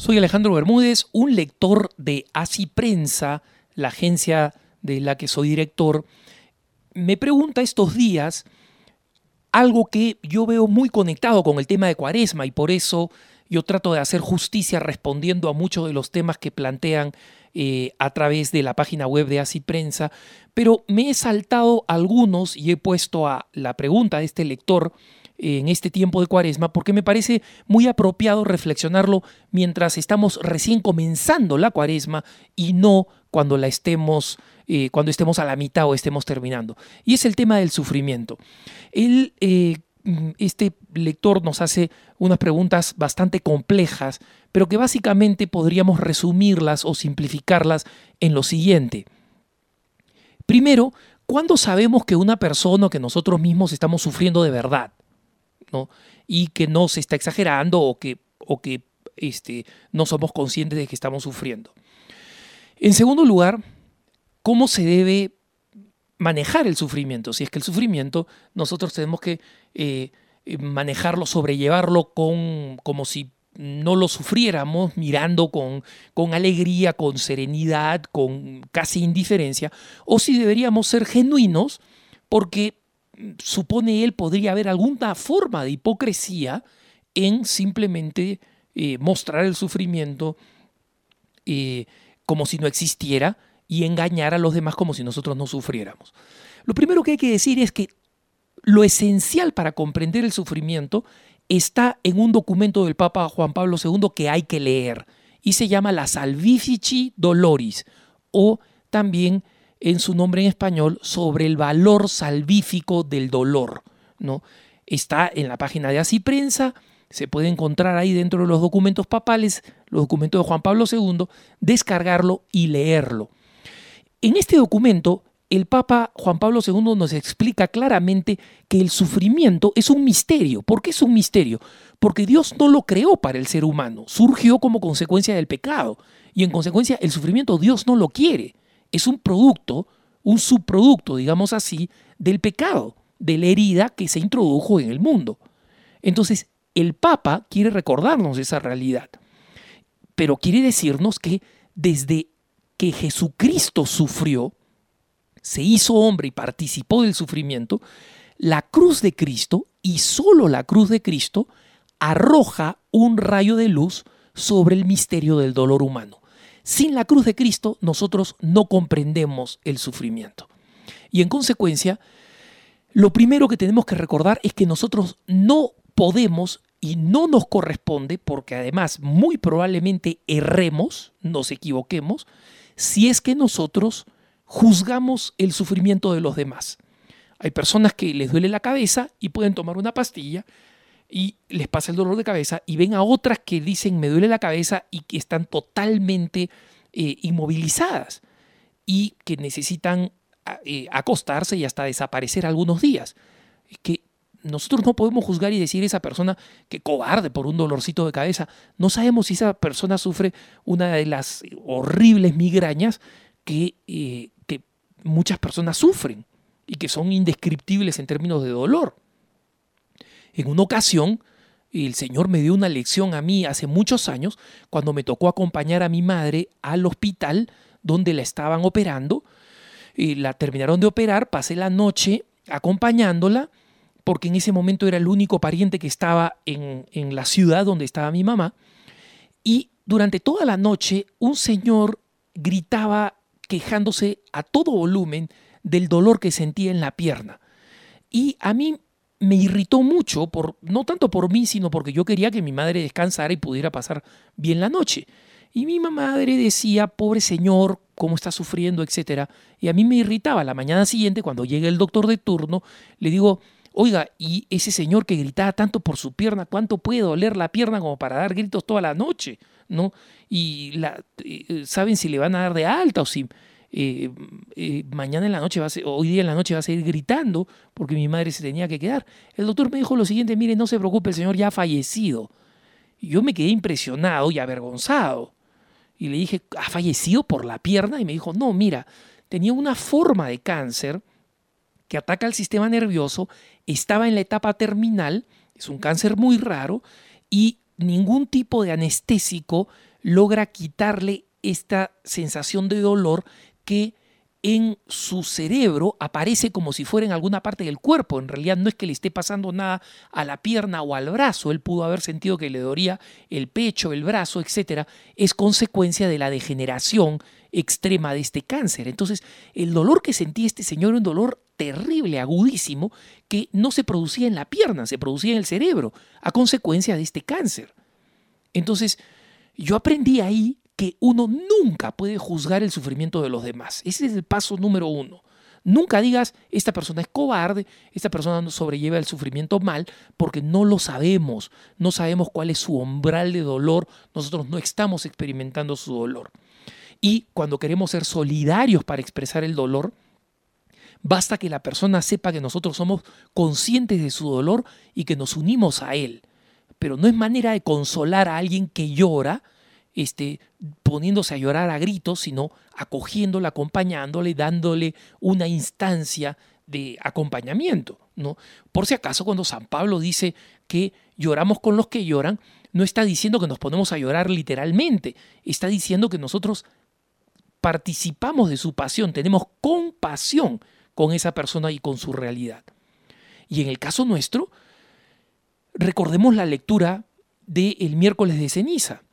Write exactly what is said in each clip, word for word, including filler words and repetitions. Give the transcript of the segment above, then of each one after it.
Soy Alejandro Bermúdez, un lector de Así Prensa, la agencia de la que soy director. Me pregunta estos días algo que yo veo muy conectado con el tema de Cuaresma, y por eso yo trato de hacer justicia respondiendo a muchos de los temas que plantean eh, a través de la página web de Así Prensa, pero me he saltado algunos y he puesto a la pregunta de este lector en este tiempo de Cuaresma, porque me parece muy apropiado reflexionarlo mientras estamos recién comenzando la Cuaresma y no cuando la estemos, eh, cuando estemos a la mitad o estemos terminando. Y es el tema del sufrimiento. Él, eh, este lector nos hace unas preguntas bastante complejas, pero que básicamente podríamos resumirlas o simplificarlas en lo siguiente. Primero, ¿cuándo sabemos que una persona o que nosotros mismos estamos sufriendo de verdad? ¿No? Y que no se está exagerando o que, o que este, no somos conscientes de que estamos sufriendo. En segundo lugar, ¿cómo se debe manejar el sufrimiento? Si es que el sufrimiento nosotros tenemos que eh, manejarlo, sobrellevarlo con, como si no lo sufriéramos, mirando con, con alegría, con serenidad, con casi indiferencia, o si deberíamos ser genuinos porque supone él podría haber alguna forma de hipocresía en simplemente eh, mostrar el sufrimiento eh, como si no existiera y engañar a los demás como si nosotros no sufriéramos. Lo primero que hay que decir es que lo esencial para comprender el sufrimiento está en un documento del Papa Juan Pablo segundo que hay que leer y se llama la Salvifici Doloris, o también en su nombre en español, sobre el valor salvífico del dolor, ¿no? Está en la página de Así Prensa, se puede encontrar ahí dentro de los documentos papales, los documentos de Juan Pablo segundo, descargarlo y leerlo. En este documento, el Papa Juan Pablo segundo nos explica claramente que el sufrimiento es un misterio. ¿Por qué es un misterio? Porque Dios no lo creó para el ser humano, surgió como consecuencia del pecado, y en consecuencia el sufrimiento Dios no lo quiere. Es un producto, un subproducto, digamos así, del pecado, de la herida que se introdujo en el mundo. Entonces, el Papa quiere recordarnos esa realidad, pero quiere decirnos que desde que Jesucristo sufrió, se hizo hombre y participó del sufrimiento, la cruz de Cristo, y solo la cruz de Cristo, arroja un rayo de luz sobre el misterio del dolor humano. Sin la cruz de Cristo, nosotros no comprendemos el sufrimiento. Y en consecuencia, lo primero que tenemos que recordar es que nosotros no podemos y no nos corresponde, porque además muy probablemente erremos, nos equivoquemos, si es que nosotros juzgamos el sufrimiento de los demás. Hay personas que les duele la cabeza y pueden tomar una pastilla y les pasa el dolor de cabeza, y ven a otras que dicen me duele la cabeza y que están totalmente eh, inmovilizadas y que necesitan eh, acostarse y hasta desaparecer algunos días. Es que nosotros no podemos juzgar y decir a esa persona que cobarde por un dolorcito de cabeza. No sabemos si esa persona sufre una de las horribles migrañas que, eh, que muchas personas sufren y que son indescriptibles en términos de dolor. En una ocasión, el Señor me dio una lección a mí hace muchos años cuando me tocó acompañar a mi madre al hospital donde la estaban operando. Y la terminaron de operar, pasé la noche acompañándola porque en ese momento era el único pariente que estaba en, en la ciudad donde estaba mi mamá. Y durante toda la noche un señor gritaba quejándose a todo volumen del dolor que sentía en la pierna. Y a mí me irritó mucho, por, no tanto por mí, sino porque yo quería que mi madre descansara y pudiera pasar bien la noche. Y mi madre decía, pobre señor, cómo está sufriendo, etcétera. Y a mí me irritaba. La mañana siguiente, cuando llega el doctor de turno, le digo, oiga, y ese señor que gritaba tanto por su pierna, ¿cuánto puede doler la pierna como para dar gritos toda la noche? ¿No? Y la, eh, ¿saben si le van a dar de alta o si eh, eh, mañana en la noche va a ser, hoy día en la noche va a seguir gritando porque mi madre se tenía que quedar? El doctor me dijo lo siguiente, mire, no se preocupe, el señor ya ha fallecido. Y yo me quedé impresionado y avergonzado. Y le dije, ¿ha fallecido por la pierna? Y me dijo, no, mira, tenía una forma de cáncer que ataca al sistema nervioso, estaba en la etapa terminal, es un cáncer muy raro, y ningún tipo de anestésico logra quitarle esta sensación de dolor que en su cerebro aparece como si fuera en alguna parte del cuerpo. En realidad no es que le esté pasando nada a la pierna o al brazo. Él pudo haber sentido que le dolía el pecho, el brazo, etcétera. Es consecuencia de la degeneración extrema de este cáncer. Entonces, el dolor que sentía este señor era un dolor terrible, agudísimo, que no se producía en la pierna, se producía en el cerebro, a consecuencia de este cáncer. Entonces, yo aprendí ahí que uno nunca puede juzgar el sufrimiento de los demás. Ese es el paso número uno. Nunca digas, esta persona es cobarde, esta persona no sobrelleva el sufrimiento mal, porque no lo sabemos. No sabemos cuál es su umbral de dolor. Nosotros no estamos experimentando su dolor. Y cuando queremos ser solidarios para expresar el dolor, basta que la persona sepa que nosotros somos conscientes de su dolor y que nos unimos a él. Pero no es manera de consolar a alguien que llora, Este, poniéndose a llorar a gritos, sino acogiéndole, acompañándole, dándole una instancia de acompañamiento, ¿no? Por si acaso, cuando San Pablo dice que lloramos con los que lloran, no está diciendo que nos ponemos a llorar literalmente, está diciendo que nosotros participamos de su pasión, tenemos compasión con esa persona y con su realidad. Y en el caso nuestro, recordemos la lectura del miércoles de ceniza.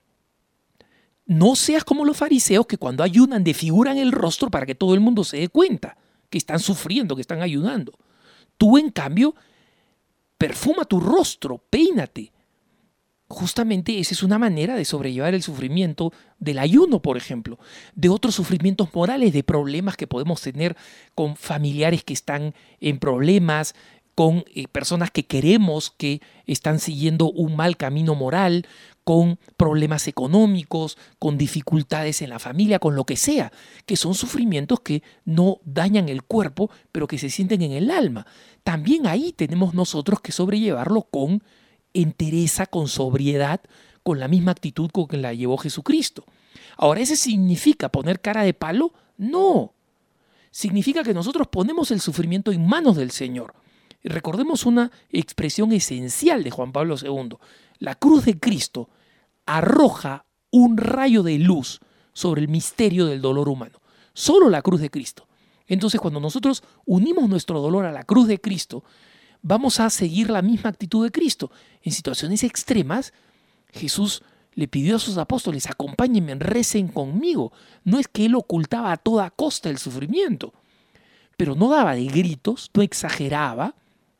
No seas como los fariseos que cuando ayunan desfiguran el rostro para que todo el mundo se dé cuenta que están sufriendo, que están ayunando. Tú, en cambio, perfuma tu rostro, peínate. Justamente esa es una manera de sobrellevar el sufrimiento del ayuno, por ejemplo, de otros sufrimientos morales, de problemas que podemos tener con familiares que están en problemas, con eh, personas que queremos que están siguiendo un mal camino moral, con problemas económicos, con dificultades en la familia, con lo que sea, que son sufrimientos que no dañan el cuerpo, pero que se sienten en el alma. También ahí tenemos nosotros que sobrellevarlo con entereza, con sobriedad, con la misma actitud con que la llevó Jesucristo. Ahora, ¿eso significa poner cara de palo? No. Significa que nosotros ponemos el sufrimiento en manos del Señor. Recordemos una expresión esencial de Juan Pablo segundo. La cruz de Cristo arroja un rayo de luz sobre el misterio del dolor humano. Solo la cruz de Cristo. Entonces, cuando nosotros unimos nuestro dolor a la cruz de Cristo, vamos a seguir la misma actitud de Cristo. En situaciones extremas, Jesús le pidió a sus apóstoles, acompáñenme, recen conmigo. No es que él ocultaba a toda costa el sufrimiento, pero no daba de gritos, no exageraba,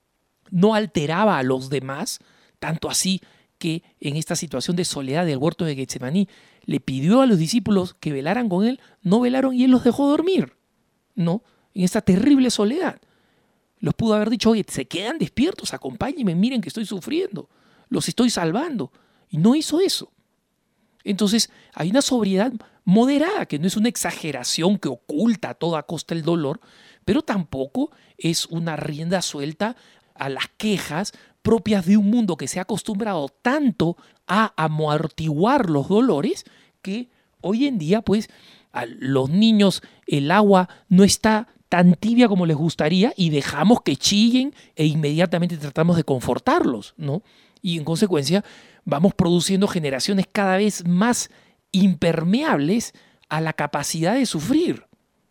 no alteraba a los demás, tanto así que en esta situación de soledad del huerto de Getsemaní le pidió a los discípulos que velaran con él, no velaron y él los dejó dormir, ¿no? En esta terrible soledad. Los pudo haber dicho, oye, se quedan despiertos, acompáñenme, miren que estoy sufriendo, los estoy salvando. Y no hizo eso. Entonces hay una sobriedad moderada, que no es una exageración que oculta a toda costa el dolor, pero tampoco es una rienda suelta a las quejas propias de un mundo que se ha acostumbrado tanto a amortiguar los dolores que hoy en día, pues, a los niños el agua no está tan tibia como les gustaría y dejamos que chillen e inmediatamente tratamos de confortarlos, ¿no? Y en consecuencia vamos produciendo generaciones cada vez más impermeables a la capacidad de sufrir.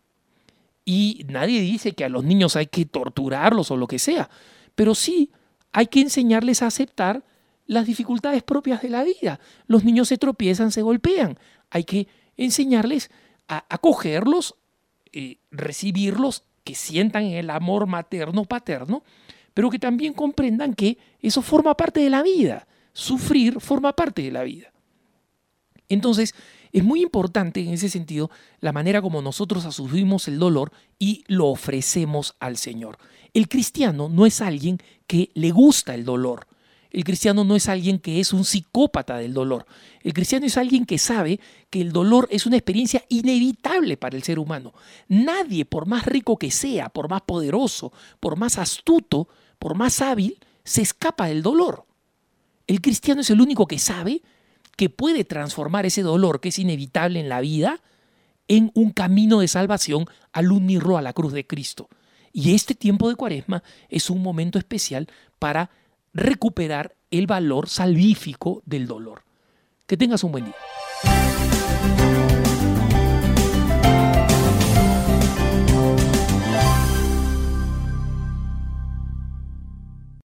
Y nadie dice que a los niños hay que torturarlos o lo que sea, pero sí hay que enseñarles a aceptar las dificultades propias de la vida. Los niños se tropiezan, se golpean. Hay que enseñarles a acogerlos, eh, recibirlos, que sientan el amor materno, paterno, pero que también comprendan que eso forma parte de la vida. Sufrir forma parte de la vida. Entonces, es muy importante en ese sentido la manera como nosotros asumimos el dolor y lo ofrecemos al Señor. El cristiano no es alguien que le gusta el dolor. El cristiano no es alguien que es un psicópata del dolor. El cristiano es alguien que sabe que el dolor es una experiencia inevitable para el ser humano. Nadie, por más rico que sea, por más poderoso, por más astuto, por más hábil, se escapa del dolor. El cristiano es el único que sabe que puede transformar ese dolor que es inevitable en la vida en un camino de salvación al unirlo a la cruz de Cristo. Y este tiempo de Cuaresma es un momento especial para recuperar el valor salvífico del dolor. Que tengas un buen día.